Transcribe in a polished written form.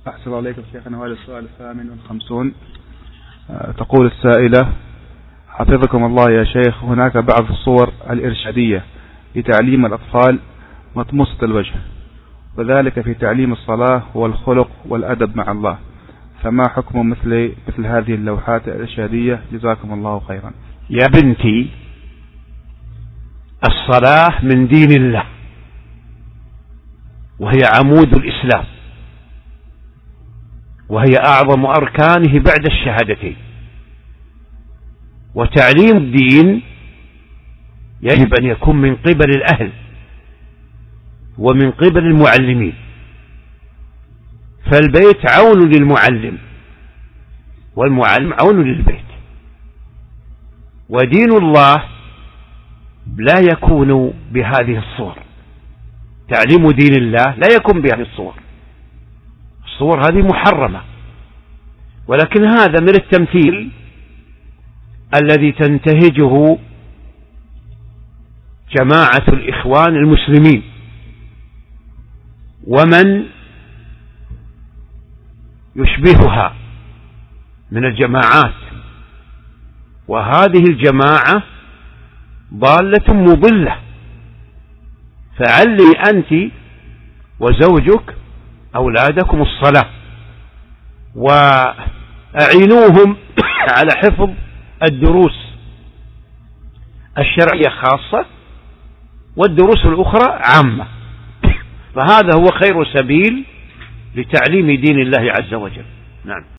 أحسن الله عليكم شيخنا. وهذا السؤال 58. تقول السائلة: حفظكم الله يا شيخ، هناك بعض الصور الإرشادية لتعليم الأطفال مطموسة الوجه، وذلك في تعليم الصلاة والخلق والأدب مع الله، فما حكم مثل هذه اللوحات الإرشادية؟ جزاكم الله خيرا. يا بنتي، الصلاة من دين الله، وهي عمود الإسلام، وهي أعظم أركانه بعد الشهادتين. وتعليم الدين يجب أن يكون من قبل الأهل ومن قبل المعلمين، فالبيت عون للمعلم والمعلم عون للبيت. ودين الله لا يكون بهذه الصور، تعليم دين الله لا يكون بهذه الصور، الصور هذه محرمة، ولكن هذا من التمثيل الذي تنتهجه جماعة الإخوان المسلمين ومن يشبهها من الجماعات، وهذه الجماعة ضالة مضلة. فعلي أنت وزوجك أولادكم الصلاة، وأعينوهم على حفظ الدروس الشرعية خاصة والدروس الأخرى عامة، فهذا هو خير سبيل لتعليم دين الله عز وجل. نعم.